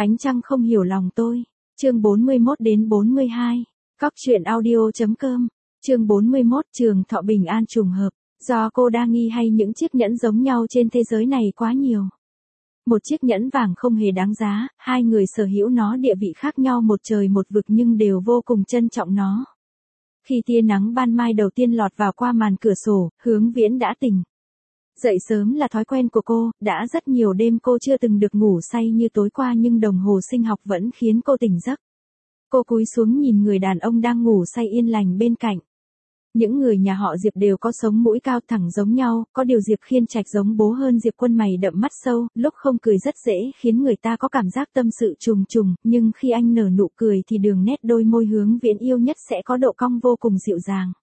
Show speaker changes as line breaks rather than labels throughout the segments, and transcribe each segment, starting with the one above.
Ánh trăng không hiểu lòng tôi. Chương 41 đến 42. Cóc truyện audio.com. Chương 41 Trường thọ bình an trùng hợp. Do cô đa nghi hay những chiếc nhẫn giống nhau trên thế giới này quá nhiều. Một chiếc nhẫn vàng không hề đáng giá, hai người sở hữu nó địa vị khác nhau một trời một vực nhưng đều vô cùng trân trọng nó. Khi tia nắng ban mai đầu tiên lọt vào qua màn cửa sổ, Hướng Viễn đã tỉnh. Dậy sớm là thói quen của cô, đã rất nhiều đêm cô chưa từng được ngủ say như tối qua nhưng đồng hồ sinh học vẫn khiến cô tỉnh giấc. Cô cúi xuống nhìn người đàn ông đang ngủ say yên lành bên cạnh. Những người nhà họ Diệp đều có sống mũi cao thẳng giống nhau, có điều Diệp Khiên Trạch giống bố hơn Diệp Quân mày đậm mắt sâu, lúc không cười rất dễ khiến người ta có cảm giác tâm sự trùng trùng, nhưng khi anh nở nụ cười thì đường nét đôi môi Hướng Viễn yêu nhất sẽ có độ cong vô cùng dịu dàng.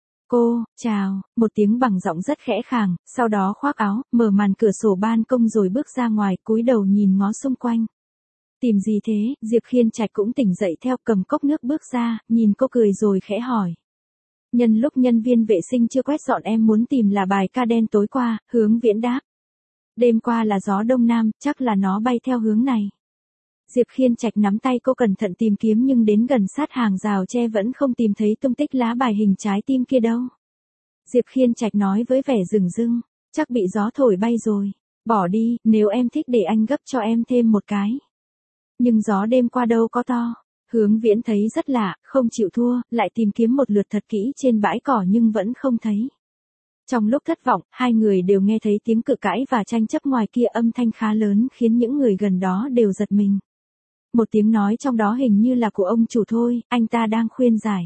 Cô, chào, một tiếng bằng giọng rất khẽ khàng, sau đó khoác áo, mở màn cửa sổ ban công rồi bước ra ngoài, cúi đầu nhìn ngó xung quanh. Tìm gì thế? Diệp Khiên Trạch cũng tỉnh dậy theo, cầm cốc nước bước ra, nhìn cô cười rồi khẽ hỏi. Nhân lúc nhân viên vệ sinh chưa quét dọn em muốn tìm là bài ca đen tối qua, Hướng Viễn đáp. Đêm qua là gió đông nam, chắc là nó bay theo hướng này. Diệp Khiên Trạch nắm tay cô cẩn thận tìm kiếm nhưng đến gần sát hàng rào tre vẫn không tìm thấy tung tích lá bài hình trái tim kia đâu. Diệp Khiên Trạch nói với vẻ rừng rưng, chắc bị gió thổi bay rồi. Bỏ đi, nếu em thích để anh gấp cho em thêm một cái. Nhưng gió đêm qua đâu có to. Hướng Viễn thấy rất lạ, không chịu thua, lại tìm kiếm một lượt thật kỹ trên bãi cỏ nhưng vẫn không thấy. Trong lúc thất vọng, hai người đều nghe thấy tiếng cự cãi và tranh chấp ngoài kia, âm thanh khá lớn khiến những người gần đó đều giật mình. Một tiếng nói trong đó hình như là của ông chủ thôi, anh ta đang khuyên giải.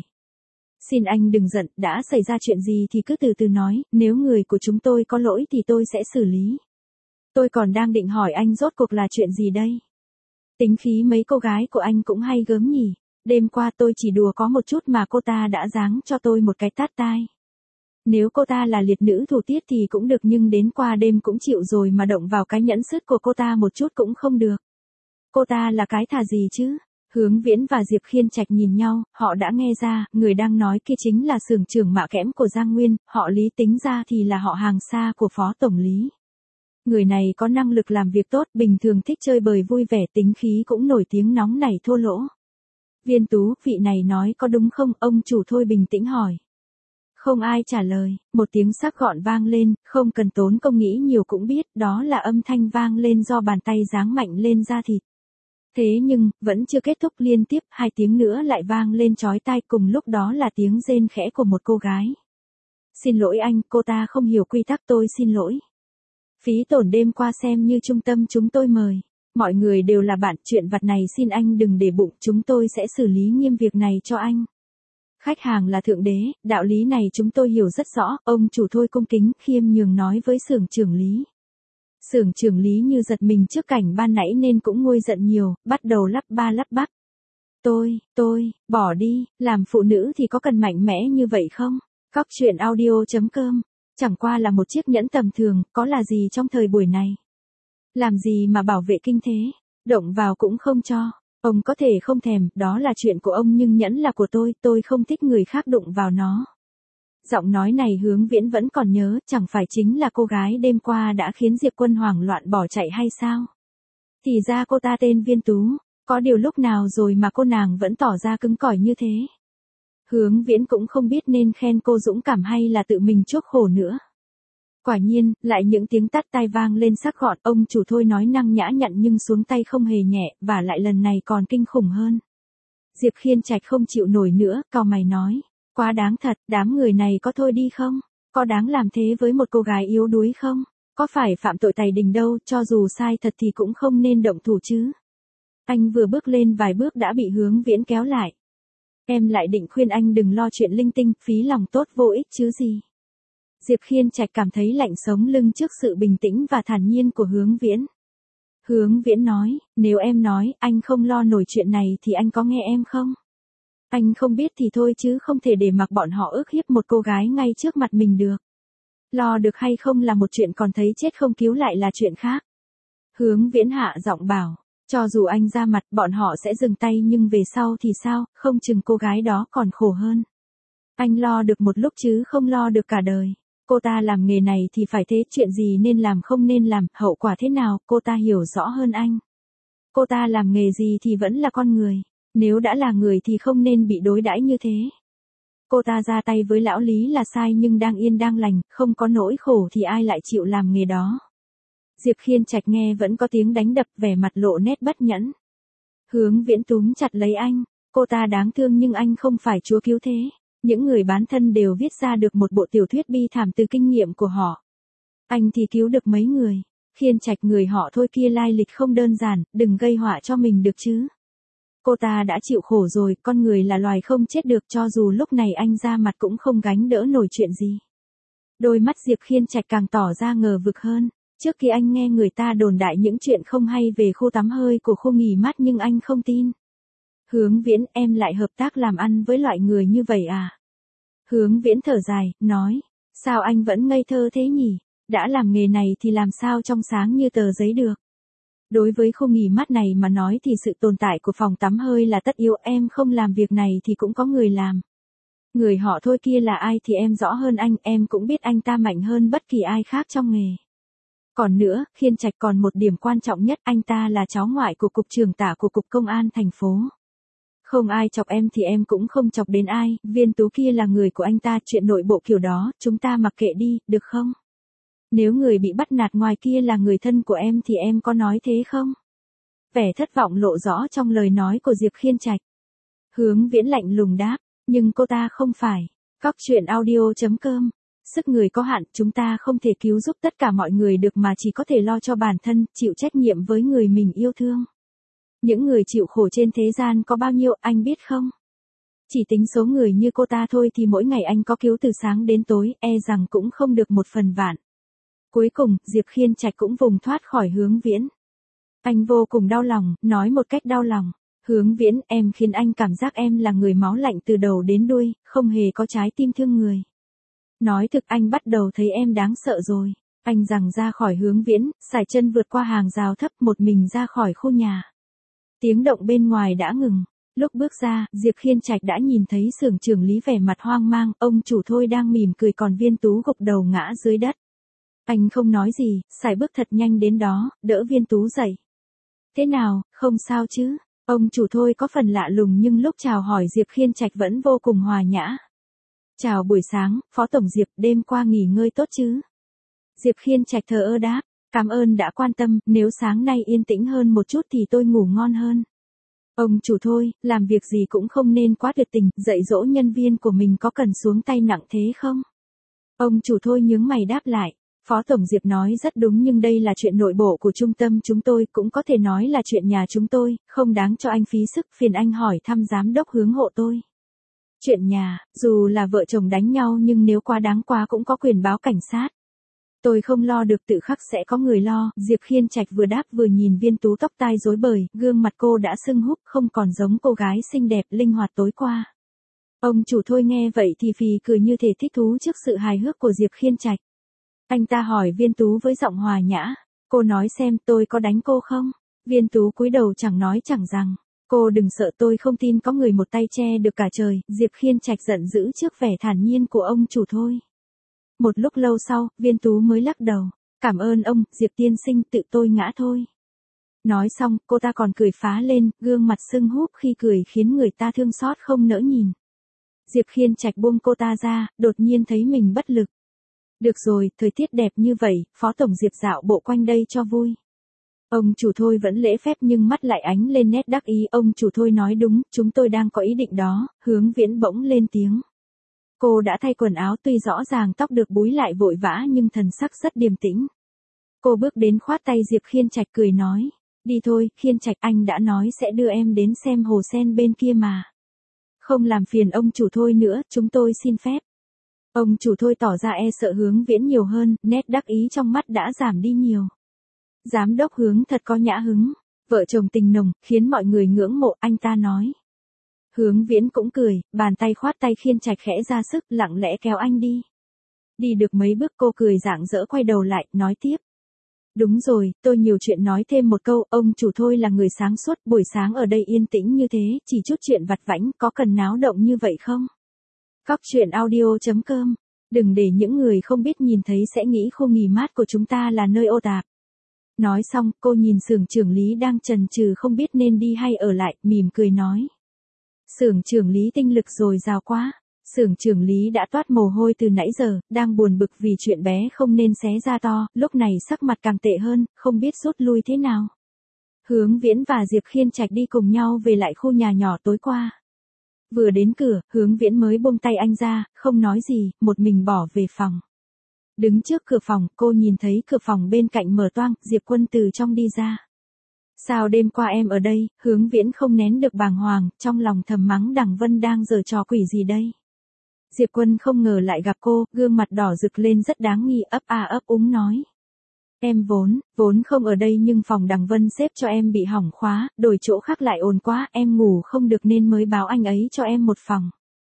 Xin anh đừng giận, đã xảy ra chuyện gì thì cứ từ từ nói, nếu người của chúng tôi có lỗi thì tôi sẽ xử lý. Tôi còn đang định hỏi anh rốt cuộc là chuyện gì đây? Tính khí mấy cô gái của anh cũng hay gớm nhỉ. Đêm qua tôi chỉ đùa có một chút mà cô ta đã giáng cho tôi một cái tát tai. Nếu cô ta là liệt nữ thủ tiết thì cũng được nhưng đến qua đêm cũng chịu rồi mà động vào cái nhẫn sứt của cô ta một chút cũng không được. Cô ta là cái thà gì chứ? Hướng Viễn và Diệp Khiên Trạch nhìn nhau, họ đã nghe ra, người đang nói kia chính là xưởng trưởng Mạ Kẽm của Giang Nguyên, họ Lý tính ra thì là họ hàng xa của Phó Tổng Lý. Người này có năng lực làm việc tốt, bình thường thích chơi bời vui vẻ, tính khí cũng nổi tiếng nóng nảy thô lỗ. Viên Tú, vị này nói có đúng không? Ông chủ Thôi bình tĩnh hỏi. Không ai trả lời, một tiếng sắc gọn vang lên, không cần tốn công nghĩ nhiều cũng biết, đó là âm thanh vang lên do bàn tay giáng mạnh lên da thịt. Thế nhưng, vẫn chưa kết thúc, liên tiếp, hai tiếng nữa lại vang lên chói tai, cùng lúc đó là tiếng rên khẽ của một cô gái. Xin lỗi anh, cô ta không hiểu quy tắc, tôi xin lỗi. Phí tổn đêm qua xem như trung tâm chúng tôi mời. Mọi người đều là bạn, chuyện vặt này xin anh đừng để bụng, chúng tôi sẽ xử lý nghiêm việc này cho anh. Khách hàng là thượng đế, đạo lý này chúng tôi hiểu rất rõ, ông chủ Thôi cung kính, khiêm nhường nói với xưởng trưởng Lý. Xưởng trưởng Lý như giật mình trước cảnh ban nãy nên cũng nguôi giận nhiều, bắt đầu lắp ba lắp bắp. Tôi, bỏ đi, làm phụ nữ thì có cần mạnh mẽ như vậy không? Cóc truyện audio.com. Chẳng qua là một chiếc nhẫn tầm thường, có là gì trong thời buổi này? Làm gì mà bảo vệ kinh thế? Động vào cũng không cho. Ông có thể không thèm, đó là chuyện của ông nhưng nhẫn là của tôi không thích người khác đụng vào nó. Giọng nói này Hướng Viễn vẫn còn nhớ, chẳng phải chính là cô gái đêm qua đã khiến Diệp Quân hoảng loạn bỏ chạy hay sao? Thì ra cô ta tên Viên Tú, có điều lúc nào rồi mà cô nàng vẫn tỏ ra cứng cỏi như thế? Hướng Viễn cũng không biết nên khen cô dũng cảm hay là tự mình chuốc khổ nữa. Quả nhiên, lại những tiếng tát tai vang lên sắc gọn, ông chủ Thôi nói năng nhã nhặn nhưng xuống tay không hề nhẹ, và lại lần này còn kinh khủng hơn. Diệp Khiên Trạch không chịu nổi nữa, cau mày nói, quá đáng thật, đám người này có thôi đi không? Có đáng làm thế với một cô gái yếu đuối không? Có phải phạm tội tày đình đâu, cho dù sai thật thì cũng không nên động thủ chứ. Anh vừa bước lên vài bước đã bị Hướng Viễn kéo lại. Em lại định khuyên anh đừng lo chuyện linh tinh, phí lòng tốt vô ích chứ gì. Diệp Khiên Trạch cảm thấy lạnh sống lưng trước sự bình tĩnh và thản nhiên của Hướng Viễn. Hướng Viễn nói, nếu em nói anh không lo nổi chuyện này thì anh có nghe em không? Anh không biết thì thôi chứ không thể để mặc bọn họ ức hiếp một cô gái ngay trước mặt mình được. Lo được hay không là một chuyện, còn thấy chết không cứu lại là chuyện khác. Hướng Viễn hạ giọng bảo, cho dù anh ra mặt bọn họ sẽ dừng tay nhưng về sau thì sao, không chừng cô gái đó còn khổ hơn. Anh lo được một lúc chứ không lo được cả đời. Cô ta làm nghề này thì phải thế, chuyện gì nên làm không nên làm, hậu quả thế nào, cô ta hiểu rõ hơn anh. Cô ta làm nghề gì thì vẫn là con người. Nếu đã là người thì không nên bị đối đãi như thế. Cô ta ra tay với lão Lý là sai nhưng đang yên đang lành, không có nỗi khổ thì ai lại chịu làm nghề đó. Diệp Khiên Trạch nghe vẫn có tiếng đánh đập, vẻ mặt lộ nét bất nhẫn. Hướng Viễn túm chặt lấy anh, cô ta đáng thương nhưng anh không phải chúa cứu thế. Những người bán thân đều viết ra được một bộ tiểu thuyết bi thảm từ kinh nghiệm của họ. Anh thì cứu được mấy người. Khiên Trạch, người họ thôi kia lai lịch không đơn giản, đừng gây họa cho mình được chứ. Cô ta đã chịu khổ rồi, con người là loài không chết được, cho dù lúc này anh ra mặt cũng không gánh đỡ nổi chuyện gì. Đôi mắt Diệp Khiên Trạch càng tỏ ra ngờ vực hơn. Trước khi anh nghe người ta đồn đại những chuyện không hay về khu tắm hơi của khu nghỉ mát nhưng anh không tin. Hướng Viễn, em lại hợp tác làm ăn với loại người như vậy à? Hướng Viễn thở dài, nói, sao anh vẫn ngây thơ thế nhỉ? Đã làm nghề này thì làm sao trong sáng như tờ giấy được? Đối với khu nghỉ mát này mà nói thì sự tồn tại của phòng tắm hơi là tất yếu, em không làm việc này thì cũng có người làm. Người họ thôi kia là ai thì em rõ hơn anh, em cũng biết anh ta mạnh hơn bất kỳ ai khác trong nghề. Còn nữa, Khiên Trạch, còn một điểm quan trọng nhất, anh ta là cháu ngoại của cục trưởng tả của cục công an thành phố. Không ai chọc em thì em cũng không chọc đến ai, Viên Tú kia là người của anh ta, chuyện nội bộ kiểu đó, chúng ta mặc kệ đi, được không? Nếu người bị bắt nạt ngoài kia là người thân của em thì em có nói thế không? Vẻ thất vọng lộ rõ trong lời nói của Diệp Khiên Trạch. Hướng Viễn lạnh lùng đáp, nhưng cô ta không phải. Cóc truyện audio.com. Sức người có hạn, chúng ta không thể cứu giúp tất cả mọi người được mà chỉ có thể lo cho bản thân, chịu trách nhiệm với người mình yêu thương. Những người chịu khổ trên thế gian có bao nhiêu anh biết không? Chỉ tính số người như cô ta thôi thì mỗi ngày anh có cứu từ sáng đến tối, e rằng cũng không được 1/1000. Cuối cùng, Diệp Khiên Trạch cũng vùng thoát khỏi Hướng Viễn. Anh vô cùng đau lòng, nói một cách đau lòng. Hướng Viễn, em khiến anh cảm giác em là người máu lạnh từ đầu đến đuôi, không hề có trái tim thương người. Nói thực, anh bắt đầu thấy em đáng sợ rồi. Anh giằng ra khỏi Hướng Viễn, sải chân vượt qua hàng rào thấp, một mình ra khỏi khu nhà. Tiếng động bên ngoài đã ngừng. Lúc bước ra, Diệp Khiên Trạch đã nhìn thấy xưởng trưởng Lý vẻ mặt hoang mang, ông chủ thôi đang mỉm cười còn Viên Tú gục đầu ngã dưới đất. Anh không nói gì, sải bước thật nhanh đến đó, đỡ Viên Tú dậy. Thế nào, không sao chứ? Ông chủ thôi có phần lạ lùng nhưng lúc chào hỏi Diệp Khiên Trạch vẫn vô cùng hòa nhã. Chào buổi sáng, Phó Tổng Diệp, đêm qua nghỉ ngơi tốt chứ? Diệp Khiên Trạch thờ ơ đáp, cảm ơn đã quan tâm, nếu sáng nay yên tĩnh hơn một chút thì tôi ngủ ngon hơn. Ông chủ thôi, làm việc gì cũng không nên quá tuyệt tình, dạy dỗ nhân viên của mình có cần xuống tay nặng thế không? Ông chủ thôi nhướng mày đáp lại. Phó Tổng Diệp nói rất đúng nhưng đây là chuyện nội bộ của trung tâm chúng tôi, cũng có thể nói là chuyện nhà chúng tôi, không đáng cho anh phí sức, phiền anh hỏi thăm giám đốc Hướng hộ tôi. Chuyện nhà, dù là vợ chồng đánh nhau nhưng nếu quá đáng quá cũng có quyền báo cảnh sát. Tôi không lo được, tự khắc sẽ có người lo. Diệp Khiên Trạch vừa đáp vừa nhìn Viên Tú tóc tai rối bời, gương mặt cô đã sưng húp, không còn giống cô gái xinh đẹp linh hoạt tối qua. Ông chủ thôi nghe vậy thì phì cười như thể thích thú trước sự hài hước của Diệp Khiên Trạch. Anh ta hỏi Viên Tú với giọng hòa nhã, cô nói xem tôi có đánh cô không? Viên Tú cúi đầu chẳng nói chẳng rằng, cô đừng sợ, tôi không tin có người một tay che được cả trời. Diệp Khiên Trạch giận dữ trước vẻ thản nhiên của ông chủ thôi. Một lúc lâu sau, Viên Tú mới lắc đầu, cảm ơn ông, Diệp tiên sinh, tự tôi ngã thôi. Nói xong, cô ta còn cười phá lên, gương mặt sưng húp khi cười khiến người ta thương xót không nỡ nhìn. Diệp Khiên Trạch buông cô ta ra, đột nhiên thấy mình bất lực. Được rồi, thời tiết đẹp như vậy, Phó Tổng Diệp dạo bộ quanh đây cho vui. Ông chủ thôi vẫn lễ phép nhưng mắt lại ánh lên nét đắc ý. Ông chủ thôi nói đúng, chúng tôi đang có ý định đó. Hướng Viễn bỗng lên tiếng. Cô đã thay quần áo, tuy rõ ràng tóc được búi lại vội vã nhưng thần sắc rất điềm tĩnh. Cô bước đến khoát tay Diệp Khiên Trạch cười nói. Đi thôi, Khiên Trạch, anh đã nói sẽ đưa em đến xem hồ sen bên kia mà. Không làm phiền ông chủ thôi nữa, chúng tôi xin phép. Ông chủ thôi tỏ ra e sợ Hướng Viễn nhiều hơn, nét đắc ý trong mắt đã giảm đi nhiều. Giám đốc Hướng thật có nhã hứng, vợ chồng tình nồng, khiến mọi người ngưỡng mộ, anh ta nói. Hướng Viễn cũng cười, bàn tay khoát tay Khiên Trạch khẽ ra sức, lặng lẽ kéo anh đi. Đi được mấy bước cô cười rạng rỡ quay đầu lại, nói tiếp. Đúng rồi, tôi nhiều chuyện nói thêm một câu, ông chủ thôi là người sáng suốt, buổi sáng ở đây yên tĩnh như thế, chỉ chút chuyện vặt vãnh, có cần náo động như vậy không? Cóc truyện audio.com. Đừng để những người không biết nhìn thấy sẽ nghĩ khu nghỉ mát của chúng ta là nơi ô tạp. Nói xong, cô nhìn xưởng trưởng Lý đang chần chừ không biết nên đi hay ở lại, mỉm cười nói. Xưởng trưởng Lý tinh lực dồi dào quá. Xưởng trưởng Lý đã toát mồ hôi từ nãy giờ, đang buồn bực vì chuyện bé không nên xé ra to, lúc này sắc mặt càng tệ hơn, không biết rút lui thế nào. Hướng Viễn và Diệp Khiên Trạch đi cùng nhau về lại khu nhà nhỏ tối qua. Vừa đến cửa, Hướng Viễn mới buông tay anh ra, không nói gì, một mình bỏ về phòng. Đứng trước cửa phòng, cô nhìn thấy cửa phòng bên cạnh mở toang, Diệp Quân từ trong đi ra. Sao đêm qua em ở đây? Hướng Viễn không nén được bàng hoàng, trong lòng thầm mắng Đằng Vân đang giở trò quỷ gì đây? Diệp Quân không ngờ lại gặp cô, gương mặt đỏ rực lên rất đáng nghi, ấp úng nói. Em vốn không ở đây nhưng phòng Đằng Vân xếp cho em bị hỏng khóa, đổi chỗ khác lại ồn quá, em ngủ không được nên mới báo anh ấy cho em một phòng.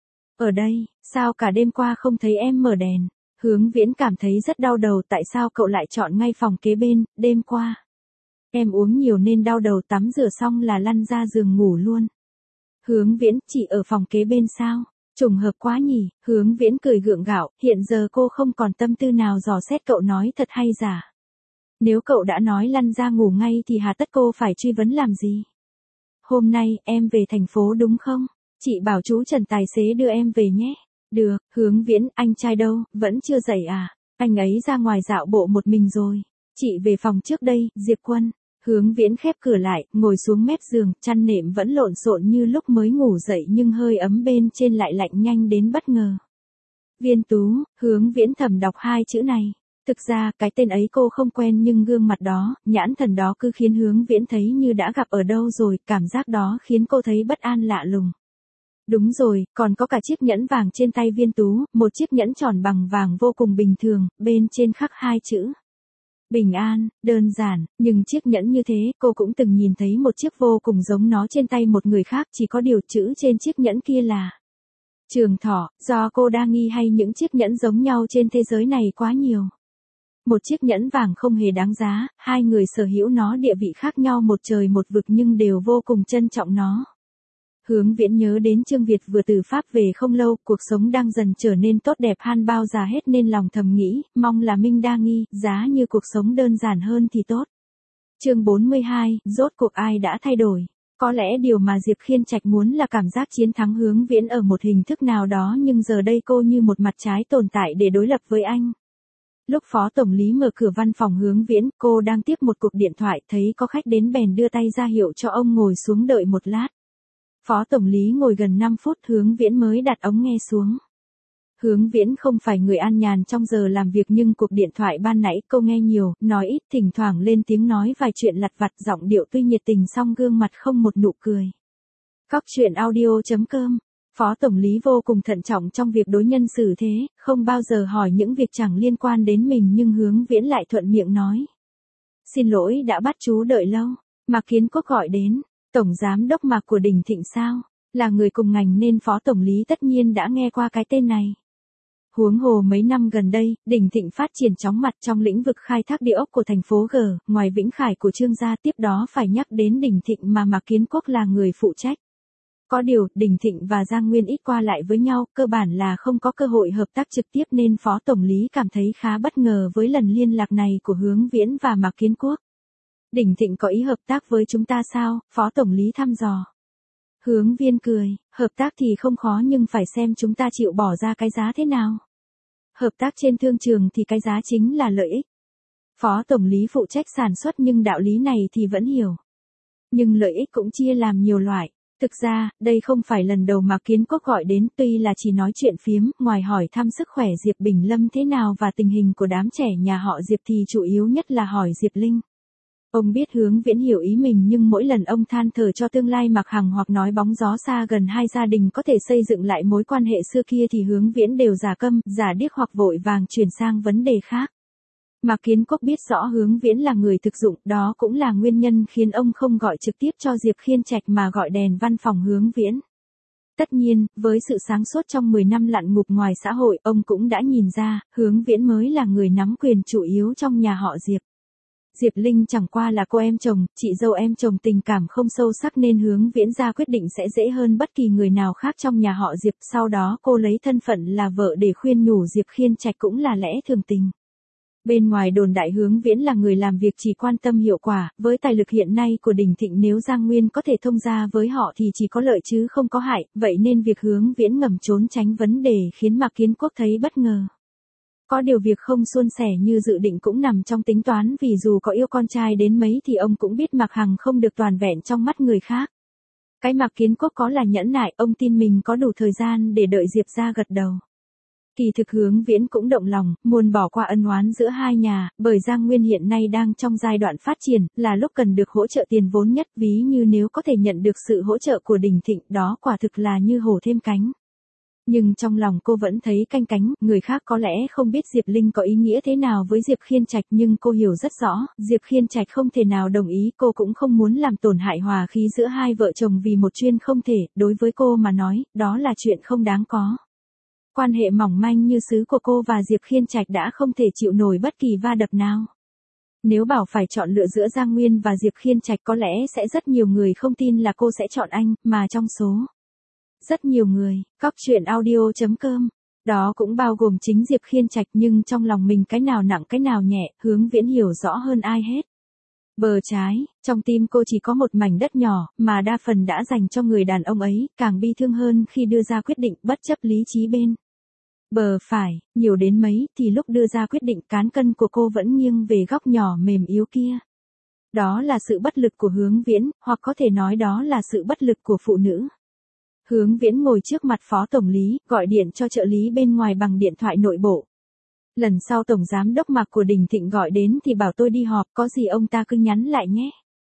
Ở đây, sao cả đêm qua không thấy em mở đèn? Hướng Viễn cảm thấy rất đau đầu, tại sao cậu lại chọn ngay phòng kế bên, đêm qua. Em uống nhiều nên đau đầu, tắm rửa xong là lăn ra giường ngủ luôn. Hướng Viễn, chị ở phòng kế bên sao? Trùng hợp quá nhỉ, Hướng Viễn cười gượng gạo, hiện giờ cô không còn tâm tư nào dò xét cậu nói thật hay giả. Nếu cậu đã nói lăn ra ngủ ngay thì hà tất cô phải truy vấn làm gì? Hôm nay, em về thành phố đúng không? Chị bảo chú Trần tài xế đưa em về nhé. Được, Hướng Viễn, anh trai đâu, vẫn chưa dậy à? Anh ấy ra ngoài dạo bộ một mình rồi. Chị về phòng trước đây, Diệp Quân. Hướng Viễn khép cửa lại, ngồi xuống mép giường, chăn nệm vẫn lộn xộn như lúc mới ngủ dậy nhưng hơi ấm bên trên lại lạnh nhanh đến bất ngờ. Viên Tú, Hướng Viễn thầm đọc hai chữ này. Thực ra, cái tên ấy cô không quen nhưng gương mặt đó, nhãn thần đó cứ khiến Hướng Viễn thấy như đã gặp ở đâu rồi, cảm giác đó khiến cô thấy bất an lạ lùng. Đúng rồi, còn có cả chiếc nhẫn vàng trên tay Viên Tú, một chiếc nhẫn tròn bằng vàng vô cùng bình thường, bên trên khắc hai chữ. Bình an, đơn giản, nhưng chiếc nhẫn như thế, cô cũng từng nhìn thấy một chiếc vô cùng giống nó trên tay một người khác, chỉ có điều chữ trên chiếc nhẫn kia là trường thọ, do cô đa nghi hay những chiếc nhẫn giống nhau trên thế giới này quá nhiều. Một chiếc nhẫn vàng không hề đáng giá, hai người sở hữu nó địa vị khác nhau một trời một vực nhưng đều vô cùng trân trọng nó. Hướng Viễn nhớ đến Trương Việt vừa từ Pháp về không lâu, cuộc sống đang dần trở nên tốt đẹp han bao già hết nên lòng thầm nghĩ, mong là Minh đa nghi, giá như cuộc sống đơn giản hơn thì tốt. Chương 42, rốt cuộc ai đã thay đổi? Có lẽ điều mà Diệp Khiên Trạch muốn là cảm giác chiến thắng Hướng Viễn ở một hình thức nào đó nhưng giờ đây cô như một mặt trái tồn tại để đối lập với anh. Lúc Phó Tổng lý mở cửa văn phòng Hướng Viễn, cô đang tiếp một cuộc điện thoại, thấy có khách đến bèn đưa tay ra hiệu cho ông ngồi xuống đợi một lát. Phó Tổng lý ngồi gần 5 phút, Hướng Viễn mới đặt ống nghe xuống. Hướng Viễn không phải người an nhàn trong giờ làm việc nhưng cuộc điện thoại ban nãy cô nghe nhiều, nói ít, thỉnh thoảng lên tiếng nói vài chuyện lặt vặt, giọng điệu tuy nhiệt tình song gương mặt không một nụ cười. Cóc truyện audio.com. Phó Tổng lý vô cùng thận trọng trong việc đối nhân xử thế, không bao giờ hỏi những việc chẳng liên quan đến mình nhưng Hướng Viễn lại thuận miệng nói. Xin lỗi đã bắt chú đợi lâu. Mạc Kiến Quốc gọi đến. Tổng giám đốc Mạc của Đình Thịnh sao? Là người cùng ngành nên Phó Tổng lý tất nhiên đã nghe qua cái tên này. Huống hồ mấy năm gần đây, Đình Thịnh phát triển chóng mặt trong lĩnh vực khai thác địa ốc của thành phố G, ngoài Vĩnh Khải của Trương gia tiếp đó phải nhắc đến Đình Thịnh mà Mạc Kiến Quốc là người phụ trách. Có điều, Đình Thịnh và Giang Nguyên ít qua lại với nhau, cơ bản là không có cơ hội hợp tác trực tiếp nên Phó Tổng lý cảm thấy khá bất ngờ với lần liên lạc này của Hướng Viễn và Mạc Kiến Quốc. Đình Thịnh có ý hợp tác với chúng ta sao? Phó Tổng lý thăm dò. Hướng Viên cười, hợp tác thì không khó nhưng phải xem chúng ta chịu bỏ ra cái giá thế nào. Hợp tác trên thương trường thì cái giá chính là lợi ích. Phó Tổng lý phụ trách sản xuất nhưng đạo lý này thì vẫn hiểu. Nhưng lợi ích cũng chia làm nhiều loại. Thực ra, đây không phải lần đầu mà Kiến Quốc gọi đến, tuy là chỉ nói chuyện phiếm, ngoài hỏi thăm sức khỏe Diệp Bình Lâm thế nào và tình hình của đám trẻ nhà họ Diệp thì chủ yếu nhất là hỏi Diệp Linh. Ông biết Hướng Viễn hiểu ý mình nhưng mỗi lần ông than thở cho tương lai Mạc Hằng hoặc nói bóng gió xa gần hai gia đình có thể xây dựng lại mối quan hệ xưa kia thì Hướng Viễn đều giả câm, giả điếc hoặc vội vàng chuyển sang vấn đề khác. Mạc Kiến Quốc biết rõ Hướng Viễn là người thực dụng, đó cũng là nguyên nhân khiến ông không gọi trực tiếp cho Diệp Khiên Trạch mà gọi đèn văn phòng Hướng Viễn. Tất nhiên, với sự sáng suốt trong 10 năm lặn ngục ngoài xã hội, ông cũng đã nhìn ra, Hướng Viễn mới là người nắm quyền chủ yếu trong nhà họ Diệp. Diệp Linh chẳng qua là cô em chồng, chị dâu em chồng tình cảm không sâu sắc nên Hướng Viễn ra quyết định sẽ dễ hơn bất kỳ người nào khác trong nhà họ Diệp. Sau đó cô lấy thân phận là vợ để khuyên nhủ Diệp Khiên Trạch cũng là lẽ thường tình. Bên ngoài đồn đại Hướng Viễn là người làm việc chỉ quan tâm hiệu quả, với tài lực hiện nay của Đình Thịnh nếu Giang Nguyên có thể thông gia với họ thì chỉ có lợi chứ không có hại, vậy nên việc Hướng Viễn ngầm trốn tránh vấn đề khiến Mạc Kiến Quốc thấy bất ngờ. Có điều việc không suôn sẻ như dự định cũng nằm trong tính toán vì dù có yêu con trai đến mấy thì ông cũng biết Mạc Hằng không được toàn vẹn trong mắt người khác. Cái Mạc Kiến Quốc có là nhẫn nại, ông tin mình có đủ thời gian để đợi Diệp ra gật đầu. Kỳ thực Hướng Viễn cũng động lòng, muốn bỏ qua ân oán giữa hai nhà, bởi Giang Nguyên hiện nay đang trong giai đoạn phát triển, là lúc cần được hỗ trợ tiền vốn nhất, ví như nếu có thể nhận được sự hỗ trợ của Đình Thịnh, đó quả thực là như hổ thêm cánh. Nhưng trong lòng cô vẫn thấy canh cánh, người khác có lẽ không biết Diệp Linh có ý nghĩa thế nào với Diệp Khiên Trạch nhưng cô hiểu rất rõ, Diệp Khiên Trạch không thể nào đồng ý, cô cũng không muốn làm tổn hại hòa khí giữa hai vợ chồng vì một chuyện không thể, đối với cô mà nói, đó là chuyện không đáng có. Quan hệ mỏng manh như xứ của cô và Diệp Khiên Trạch đã không thể chịu nổi bất kỳ va đập nào. Nếu bảo phải chọn lựa giữa Giang Nguyên và Diệp Khiên Trạch có lẽ sẽ rất nhiều người không tin là cô sẽ chọn anh, mà trong số rất nhiều người, Cóc Truyện Audio.com, đó cũng bao gồm chính Diệp Khiên Trạch nhưng trong lòng mình cái nào nặng cái nào nhẹ, Hướng Viễn hiểu rõ hơn ai hết. Bờ trái, trong tim cô chỉ có một mảnh đất nhỏ, mà đa phần đã dành cho người đàn ông ấy, càng bi thương hơn khi đưa ra quyết định bất chấp lý trí bên. Bờ phải, nhiều đến mấy, thì lúc đưa ra quyết định cán cân của cô vẫn nghiêng về góc nhỏ mềm yếu kia. Đó là sự bất lực của Hướng Viễn, hoặc có thể nói đó là sự bất lực của phụ nữ. Hướng Viễn ngồi trước mặt phó tổng lý, gọi điện cho trợ lý bên ngoài bằng điện thoại nội bộ. Lần sau tổng giám đốc Mạc của Đình Thịnh gọi đến thì bảo tôi đi họp, có gì ông ta cứ nhắn lại nhé.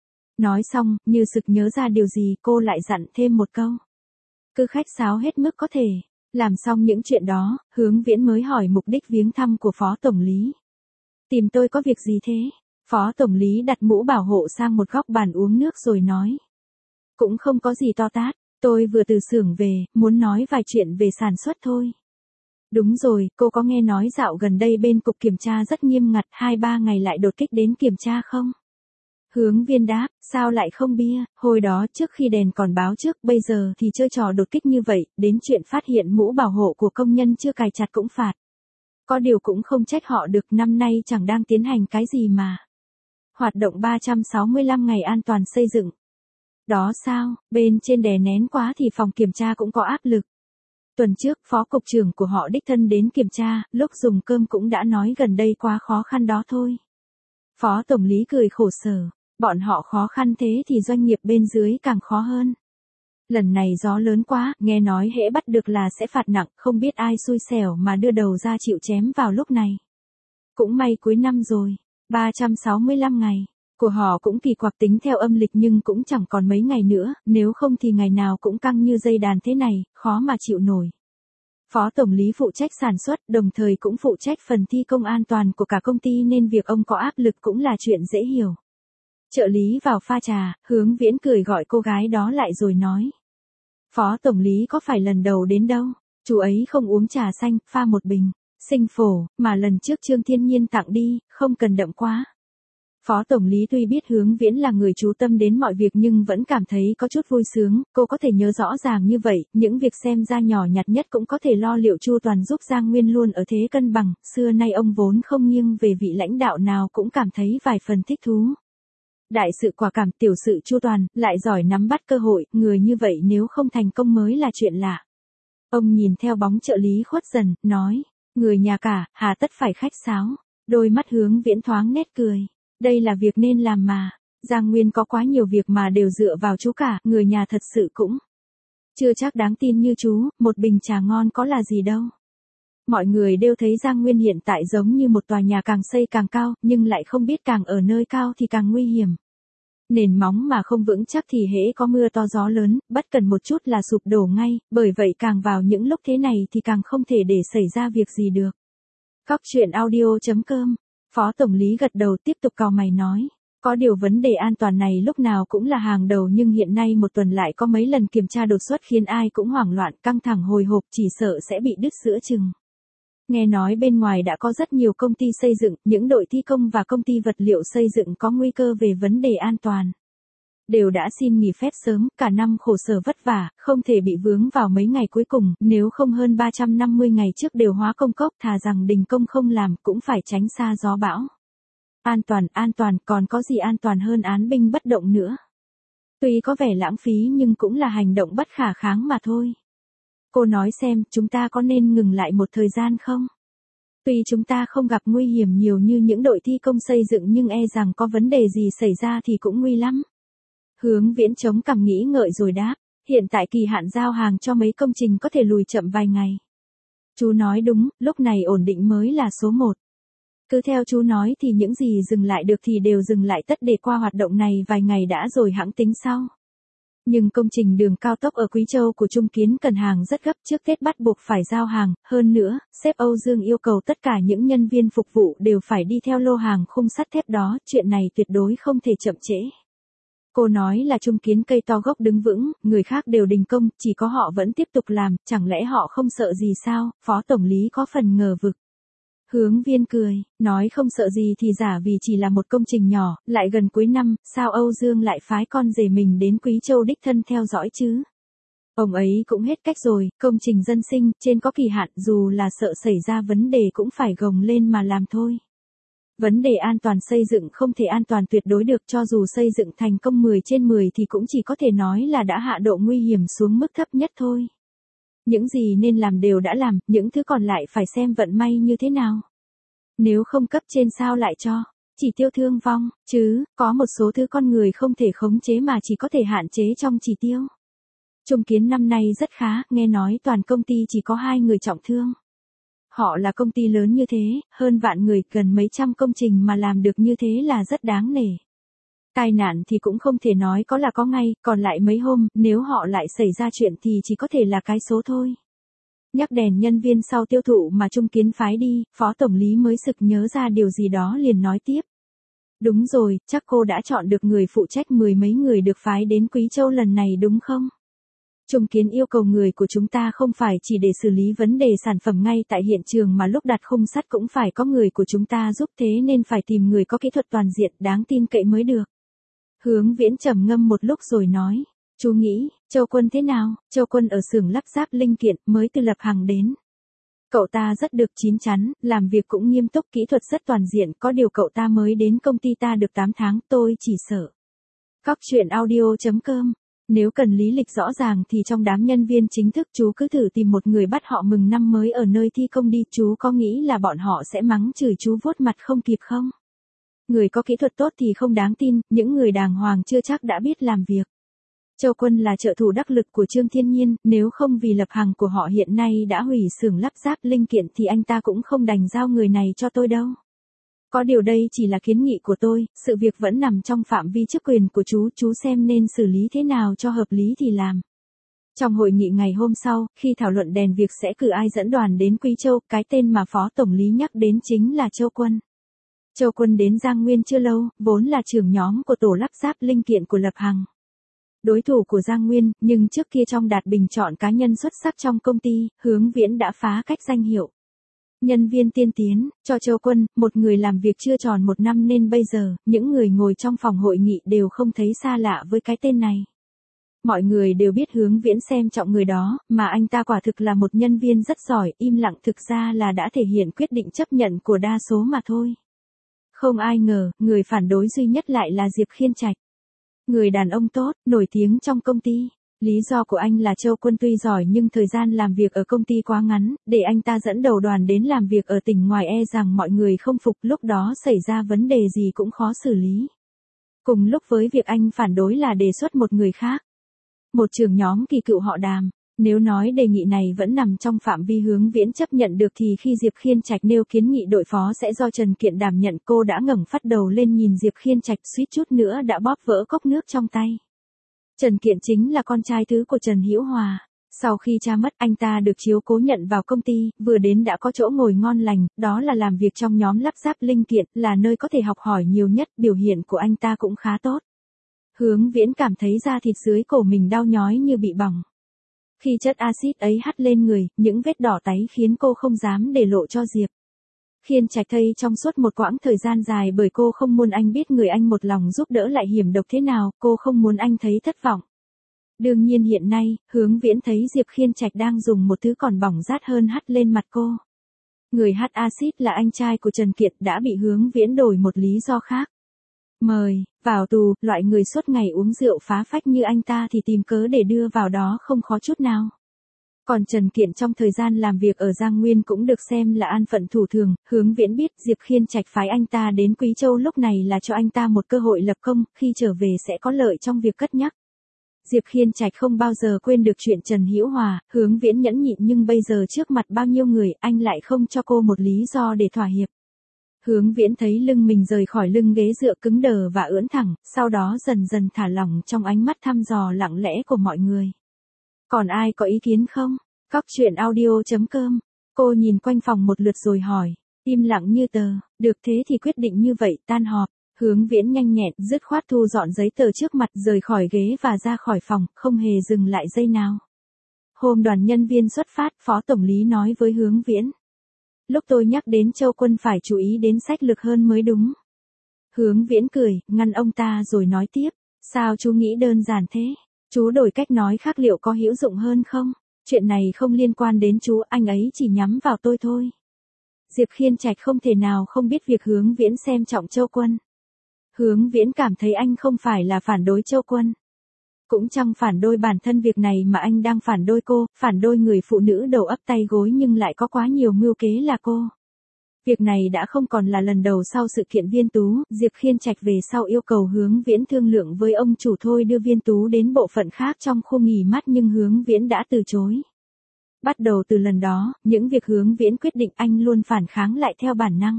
Nói xong, như sực nhớ ra điều gì, cô lại dặn thêm một câu. Cứ khách sáo hết mức có thể. Làm xong những chuyện đó, Hướng Viễn mới hỏi mục đích viếng thăm của phó tổng lý. Tìm tôi có việc gì thế? Phó tổng lý đặt mũ bảo hộ sang một góc bàn uống nước rồi nói. Cũng không có gì to tát, tôi vừa từ xưởng về, muốn nói vài chuyện về sản xuất thôi. Đúng rồi, cô có nghe nói dạo gần đây bên cục kiểm tra rất nghiêm ngặt, 2-3 ngày lại đột kích đến kiểm tra không? Hướng Viên đáp, sao lại không bia, hồi đó trước khi đèn còn báo trước, bây giờ thì chơi trò đột kích như vậy, đến chuyện phát hiện mũ bảo hộ của công nhân chưa cài chặt cũng phạt. Có điều cũng không trách họ được, năm nay chẳng đang tiến hành cái gì mà. Hoạt động 365 ngày an toàn xây dựng. Đó sao, bên trên đè nén quá thì phòng kiểm tra cũng có áp lực. Tuần trước, phó cục trưởng của họ đích thân đến kiểm tra, lúc dùng cơm cũng đã nói gần đây quá khó khăn đó thôi. Phó tổng lý cười khổ sở, bọn họ khó khăn thế thì doanh nghiệp bên dưới càng khó hơn. Lần này gió lớn quá, nghe nói hễ bắt được là sẽ phạt nặng, không biết ai xui xẻo mà đưa đầu ra chịu chém vào lúc này. Cũng may cuối năm rồi, 365 ngày. Của họ cũng kỳ quặc tính theo âm lịch nhưng cũng chẳng còn mấy ngày nữa, nếu không thì ngày nào cũng căng như dây đàn thế này, khó mà chịu nổi. Phó tổng lý phụ trách sản xuất, đồng thời cũng phụ trách phần thi công an toàn của cả công ty nên việc ông có áp lực cũng là chuyện dễ hiểu. Trợ lý vào pha trà, Hướng Viễn cười gọi cô gái đó lại rồi nói. Phó tổng lý có phải lần đầu đến đâu, chú ấy không uống trà xanh, pha một bình, sinh phổ, mà lần trước Trương Thiên Nhiên tặng đi, không cần đậm quá. Phó tổng lý tuy biết Hướng Viễn là người chú tâm đến mọi việc nhưng vẫn cảm thấy có chút vui sướng, cô có thể nhớ rõ ràng như vậy, những việc xem ra nhỏ nhặt nhất cũng có thể lo liệu chu toàn giúp Giang Nguyên luôn ở thế cân bằng, xưa nay ông vốn không nghiêng về vị lãnh đạo nào cũng cảm thấy vài phần thích thú. Đại sự quả cảm, tiểu sự chu toàn, lại giỏi nắm bắt cơ hội, người như vậy nếu không thành công mới là chuyện lạ. Ông nhìn theo bóng trợ lý khuất dần, nói, người nhà cả, hà tất phải khách sáo, đôi mắt Hướng Viễn thoáng nét cười. Đây là việc nên làm mà, Giang Nguyên có quá nhiều việc mà đều dựa vào chú cả, người nhà thật sự cũng chưa chắc đáng tin như chú, một bình trà ngon có là gì đâu. Mọi người đều thấy Giang Nguyên hiện tại giống như một tòa nhà càng xây càng cao, nhưng lại không biết càng ở nơi cao thì càng nguy hiểm. Nền móng mà không vững chắc thì hễ có mưa to gió lớn, bất cần một chút là sụp đổ ngay, bởi vậy càng vào những lúc thế này thì càng không thể để xảy ra việc gì được. Cóc Truyện Audio.com. Phó tổng lý gật đầu tiếp tục cau mày nói, có điều vấn đề an toàn này lúc nào cũng là hàng đầu nhưng hiện nay một tuần lại có mấy lần kiểm tra đột xuất khiến ai cũng hoảng loạn căng thẳng hồi hộp chỉ sợ sẽ bị đứt giữa chừng. Nghe nói bên ngoài đã có rất nhiều công ty xây dựng, những đội thi công và công ty vật liệu xây dựng có nguy cơ về vấn đề an toàn. đều đã xin nghỉ phép sớm, cả năm khổ sở vất vả, không thể bị vướng vào mấy ngày cuối cùng, nếu không hơn 350 ngày trước đều hóa công cốc, thà rằng đình công không làm, cũng phải tránh xa gió bão. An toàn, còn có gì an toàn hơn án binh bất động nữa. Tuy có vẻ lãng phí nhưng cũng là hành động bất khả kháng mà thôi. Cô nói xem, chúng ta có nên ngừng lại một thời gian không? Tuy chúng ta không gặp nguy hiểm nhiều như những đội thi công xây dựng nhưng e rằng có vấn đề gì xảy ra thì cũng nguy lắm. Hướng Viễn chống cằm nghĩ ngợi rồi đáp, hiện tại kỳ hạn giao hàng cho mấy công trình có thể lùi chậm vài ngày. Chú nói đúng, lúc này ổn định mới là số 1. Cứ theo chú nói thì những gì dừng lại được thì đều dừng lại tất để qua hoạt động này vài ngày đã rồi hẵng tính sau. Nhưng công trình đường cao tốc ở Quý Châu của Trung Kiến cần hàng rất gấp, trước Tết bắt buộc phải giao hàng, hơn nữa, sếp Âu Dương yêu cầu tất cả những nhân viên phục vụ đều phải đi theo lô hàng khung sắt thép đó, chuyện này tuyệt đối không thể chậm trễ. Cô nói là Trung Kiến cây to gốc đứng vững, người khác đều đình công, chỉ có họ vẫn tiếp tục làm, chẳng lẽ họ không sợ gì sao? Phó tổng lý có phần ngờ vực. Hướng Viên cười, nói không sợ gì thì giả vì chỉ là một công trình nhỏ, lại gần cuối năm, sao Âu Dương lại phái con rể mình đến Quý Châu đích thân theo dõi chứ? Ông ấy cũng hết cách rồi, công trình dân sinh, trên có kỳ hạn, dù là sợ xảy ra vấn đề cũng phải gồng lên mà làm thôi. Vấn đề an toàn xây dựng không thể an toàn tuyệt đối được, cho dù xây dựng thành công 10 trên 10 thì cũng chỉ có thể nói là đã hạ độ nguy hiểm xuống mức thấp nhất thôi. Những gì nên làm đều đã làm, những thứ còn lại phải xem vận may như thế nào. Nếu không cấp trên sao lại cho, chỉ tiêu thương vong, chứ, có một số thứ con người không thể khống chế mà chỉ có thể hạn chế trong chỉ tiêu. Trung Kiến năm nay rất khá, nghe nói toàn công ty chỉ có 2 người trọng thương. Họ là công ty lớn như thế, hơn vạn người, gần mấy trăm công trình mà làm được như thế là rất đáng nể. Tai nạn thì cũng không thể nói có là có ngay, còn lại mấy hôm, nếu họ lại xảy ra chuyện thì chỉ có thể là cái số thôi. Nhắc đèn nhân viên sau tiêu thụ mà Trung Kiến phái đi, phó tổng lý mới sực nhớ ra điều gì đó liền nói tiếp. Đúng rồi, chắc cô đã chọn được người phụ trách 10 mấy người được phái đến Quý Châu lần này đúng không? Trung Kiến yêu cầu người của chúng ta không phải chỉ để xử lý vấn đề sản phẩm ngay tại hiện trường mà lúc đặt khung sắt cũng phải có người của chúng ta giúp, thế nên phải tìm người có kỹ thuật toàn diện đáng tin cậy mới được. Hướng Viễn trầm ngâm một lúc rồi nói, chú nghĩ, Châu Quân thế nào? Châu Quân ở xưởng lắp ráp linh kiện, mới từ Lập Hằng đến. Cậu ta rất được chín chắn, làm việc cũng nghiêm túc, kỹ thuật rất toàn diện, có điều cậu ta mới đến công ty ta được 8 tháng, tôi chỉ sợ. Cóc truyện audio.com. Nếu cần lý lịch rõ ràng thì trong đám nhân viên chính thức chú cứ thử tìm một người bắt họ mừng năm mới ở nơi thi công đi, chú có nghĩ là bọn họ sẽ mắng chửi chú vuốt mặt không kịp không? Người có kỹ thuật tốt thì không đáng tin, những người đàng hoàng chưa chắc đã biết làm việc. Châu Quân là trợ thủ đắc lực của Trương Thiên Nhiên, nếu không vì Lập Hằng của họ hiện nay đã hủy xưởng lắp ráp linh kiện thì anh ta cũng không đành giao người này cho tôi đâu. Có điều đây chỉ là kiến nghị của tôi, sự việc vẫn nằm trong phạm vi chức quyền của chú xem nên xử lý thế nào cho hợp lý thì làm. Trong hội nghị ngày hôm sau, khi thảo luận đèn việc sẽ cử ai dẫn đoàn đến Quý Châu, cái tên mà Phó Tổng lý nhắc đến chính là Châu Quân. Châu Quân đến Giang Nguyên chưa lâu, vốn là trưởng nhóm của tổ lắp ráp linh kiện của Lập Hằng. Đối thủ của Giang Nguyên, nhưng trước kia trong đạt bình chọn cá nhân xuất sắc trong công ty, Hướng Viễn đã phá cách danh hiệu. Nhân viên tiên tiến, cho Châu Quân, một người làm việc chưa tròn 1 năm nên bây giờ, những người ngồi trong phòng hội nghị đều không thấy xa lạ với cái tên này. Mọi người đều biết Hướng Viễn xem trọng người đó, mà anh ta quả thực là một nhân viên rất giỏi, im lặng thực ra là đã thể hiện quyết định chấp nhận của đa số mà thôi. Không ai ngờ, người phản đối duy nhất lại là Diệp Khiên Trạch. Người đàn ông tốt, nổi tiếng trong công ty. Lý do của anh là Châu Quân tuy giỏi nhưng thời gian làm việc ở công ty quá ngắn, để anh ta dẫn đầu đoàn đến làm việc ở tỉnh ngoài e rằng mọi người không phục, lúc đó xảy ra vấn đề gì cũng khó xử lý. Cùng lúc với việc anh phản đối là đề xuất một người khác. Một trưởng nhóm kỳ cựu họ Đàm. Nếu nói đề nghị này vẫn nằm trong phạm vi Hướng Viễn chấp nhận được thì khi Diệp Khiên Trạch nêu kiến nghị đội phó sẽ do Trần Kiện đảm nhận, cô đã ngẩng phát đầu lên nhìn Diệp Khiên Trạch, suýt chút nữa đã bóp vỡ cốc nước trong tay. Trần Kiện chính là con trai thứ của Trần Hữu Hòa. Sau khi cha mất, anh ta được chiếu cố nhận vào công ty, vừa đến đã có chỗ ngồi ngon lành, đó là làm việc trong nhóm lắp ráp linh kiện, là nơi có thể học hỏi nhiều nhất, biểu hiện của anh ta cũng khá tốt. Hướng Viễn cảm thấy da thịt dưới cổ mình đau nhói như bị bỏng. Khi chất axit ấy hắt lên người, những vết đỏ táy khiến cô không dám để lộ cho Diệp Khiên Trạch thây trong suốt một quãng thời gian dài bởi cô không muốn anh biết người anh một lòng giúp đỡ lại hiểm độc thế nào, cô không muốn anh thấy thất vọng. Đương nhiên hiện nay, Hướng Viễn thấy Diệp Khiên Trạch đang dùng một thứ còn bỏng rát hơn hắt lên mặt cô. Người hắt axit là anh trai của Trần Kiệt đã bị Hướng Viễn đổi một lý do khác. Mời, vào tù, loại người suốt ngày uống rượu phá phách như anh ta thì tìm cớ để đưa vào đó không khó chút nào. Còn Trần Kiện trong thời gian làm việc ở Giang Nguyên cũng được xem là an phận thủ thường, Hướng Viễn biết Diệp Khiên Trạch phái anh ta đến Quý Châu lúc này là cho anh ta một cơ hội lập công, khi trở về sẽ có lợi trong việc cất nhắc. Diệp Khiên Trạch không bao giờ quên được chuyện Trần Hữu Hòa, Hướng Viễn nhẫn nhịn nhưng bây giờ trước mặt bao nhiêu người anh lại không cho cô một lý do để thỏa hiệp. Hướng Viễn thấy lưng mình rời khỏi lưng ghế dựa cứng đờ và ưỡn thẳng, sau đó dần dần thả lỏng trong ánh mắt thăm dò lặng lẽ của mọi người. Còn ai có ý kiến không? Cóc truyện audio.com. Cô nhìn quanh phòng một lượt rồi hỏi. Im lặng như tờ, được thế thì quyết định như vậy, tan họp. Hướng Viễn nhanh nhẹn, dứt khoát thu dọn giấy tờ trước mặt rời khỏi ghế và ra khỏi phòng, không hề dừng lại giây nào. Hôm đoàn nhân viên xuất phát, Phó Tổng lý nói với Hướng Viễn. Lúc tôi nhắc đến Châu Quân phải chú ý đến sách lược hơn mới đúng. Hướng Viễn cười, ngăn ông ta rồi nói tiếp. Sao chú nghĩ đơn giản thế? Chú đổi cách nói khác liệu có hữu dụng hơn không? Chuyện này không liên quan đến chú, anh ấy chỉ nhắm vào tôi thôi. Diệp Khiên Trạch không thể nào không biết việc Hướng Viễn xem trọng Châu Quân. Hướng Viễn cảm thấy anh không phải là phản đối Châu Quân. Cũng chẳng phản đối bản thân việc này mà anh đang phản đối cô, phản đối người phụ nữ đầu ấp tay gối nhưng lại có quá nhiều mưu kế là cô. Việc này đã không còn là lần đầu sau sự kiện Viên Tú, Diệp Khiên Trạch về sau yêu cầu Hướng Viễn thương lượng với ông chủ thôi đưa Viên Tú đến bộ phận khác trong khu nghỉ mát nhưng Hướng Viễn đã từ chối. Bắt đầu từ lần đó, những việc Hướng Viễn quyết định anh luôn phản kháng lại theo bản năng.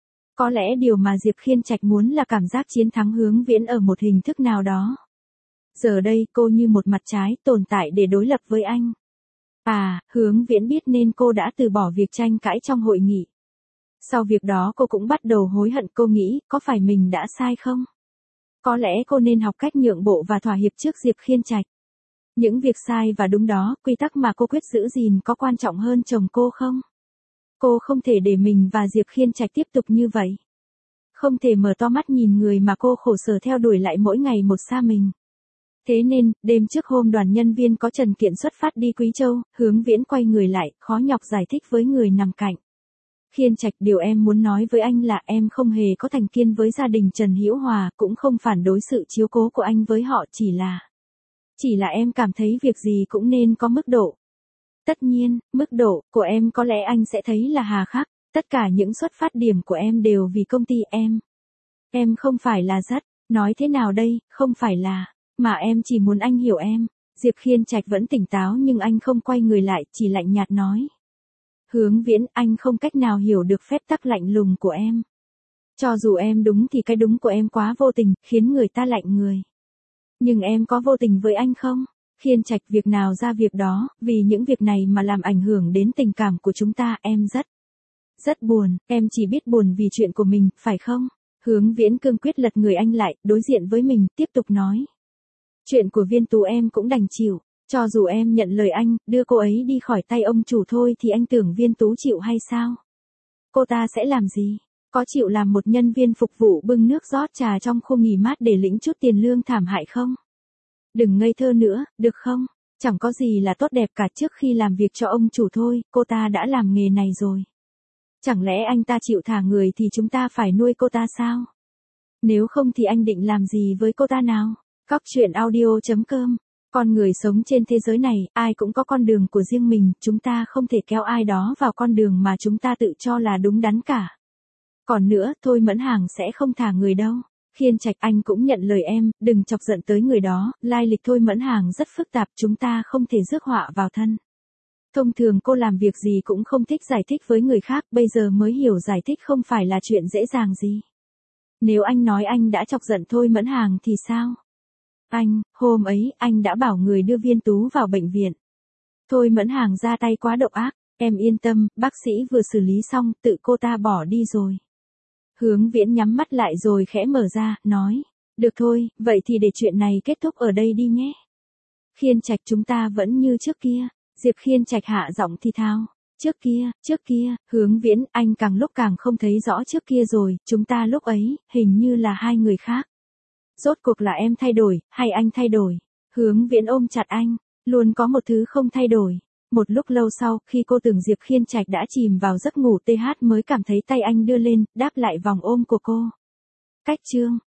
Có lẽ điều mà Diệp Khiên Trạch muốn là cảm giác chiến thắng Hướng Viễn ở một hình thức nào đó. Giờ đây cô như một mặt trái tồn tại để đối lập với anh. Hướng Viễn biết nên cô đã từ bỏ việc tranh cãi trong hội nghị. Sau việc đó cô cũng bắt đầu hối hận, cô nghĩ có phải mình đã sai không? Có lẽ cô nên học cách nhượng bộ và thỏa hiệp trước Diệp Khiên Trạch. Những việc sai và đúng đó, quy tắc mà cô quyết giữ gìn có quan trọng hơn chồng cô không? Cô không thể để mình và Diệp Khiên Trạch tiếp tục như vậy. Không thể mở to mắt nhìn người mà cô khổ sở theo đuổi lại mỗi ngày một xa mình. Thế nên, đêm trước hôm đoàn nhân viên có Trần Kiện xuất phát đi Quý Châu, Hướng Viễn quay người lại, khó nhọc giải thích với người nằm cạnh. Khiên Trạch, điều em muốn nói với anh là em không hề có thành kiến với gia đình Trần Hữu Hòa, cũng không phản đối sự chiếu cố của anh với họ, chỉ là em cảm thấy việc gì cũng nên có mức độ. Tất nhiên, mức độ của em có lẽ anh sẽ thấy là hà khắc, tất cả những xuất phát điểm của em đều vì công ty em. Em không phải là nói thế nào đây, không phải là, mà em chỉ muốn anh hiểu em. Diệp Khiên Trạch vẫn tỉnh táo nhưng anh không quay người lại, chỉ lạnh nhạt nói. Hướng Viễn, anh không cách nào hiểu được phép tắc lạnh lùng của em. Cho dù em đúng thì cái đúng của em quá vô tình, khiến người ta lạnh người. Nhưng em có vô tình với anh không? Khiên Trạch, việc nào ra việc đó, vì những việc này mà làm ảnh hưởng đến tình cảm của chúng ta, em rất buồn, em chỉ biết buồn vì chuyện của mình, phải không? Hướng Viễn cương quyết lật người anh lại, đối diện với mình, tiếp tục nói. Chuyện của Viên Tú em cũng đành chịu, cho dù em nhận lời anh, đưa cô ấy đi khỏi tay ông chủ thôi thì anh tưởng Viên Tú chịu hay sao? Cô ta sẽ làm gì? Có chịu làm một nhân viên phục vụ bưng nước rót trà trong khu nghỉ mát để lĩnh chút tiền lương thảm hại không? Đừng ngây thơ nữa, được không? Chẳng có gì là tốt đẹp cả, trước khi làm việc cho ông chủ thôi, cô ta đã làm nghề này rồi. Chẳng lẽ anh ta chịu thả người thì chúng ta phải nuôi cô ta sao? Nếu không thì anh định làm gì với cô ta nào? Cóc truyện audio.com. Con người sống trên thế giới này, ai cũng có con đường của riêng mình, chúng ta không thể kéo ai đó vào con đường mà chúng ta tự cho là đúng đắn cả. Còn nữa, Thôi Mẫn Hàng sẽ không thả người đâu. Khiên Trạch, anh cũng nhận lời em, đừng chọc giận tới người đó, lai lịch Thôi Mẫn Hàng rất phức tạp, chúng ta không thể rước họa vào thân. Thông thường cô làm việc gì cũng không thích giải thích với người khác, bây giờ mới hiểu giải thích không phải là chuyện dễ dàng gì. Nếu anh nói anh đã chọc giận Thôi Mẫn Hàng thì sao? Hôm ấy, anh đã bảo người đưa Viên Tú vào bệnh viện. Thôi Mẫn Hàng ra tay quá độc ác, em yên tâm, bác sĩ vừa xử lý xong, tự cô ta bỏ đi rồi. Hướng Viễn nhắm mắt lại rồi khẽ mở ra, nói. Được thôi, vậy thì để chuyện này kết thúc ở đây đi nhé. Khiên Trạch, chúng ta vẫn như trước kia. Diệp Khiên Trạch hạ giọng thì thào. Trước kia, Hướng Viễn, anh càng lúc càng không thấy rõ trước kia rồi, chúng ta lúc ấy, hình như là hai người khác. Rốt cuộc là em thay đổi, hay anh thay đổi? Hướng Viễn ôm chặt anh, luôn có một thứ không thay đổi. Một lúc lâu sau, khi cô tưởng Diệp Khiên Trạch đã chìm vào giấc ngủ, TH mới cảm thấy tay anh đưa lên, đáp lại vòng ôm của cô. Cách chương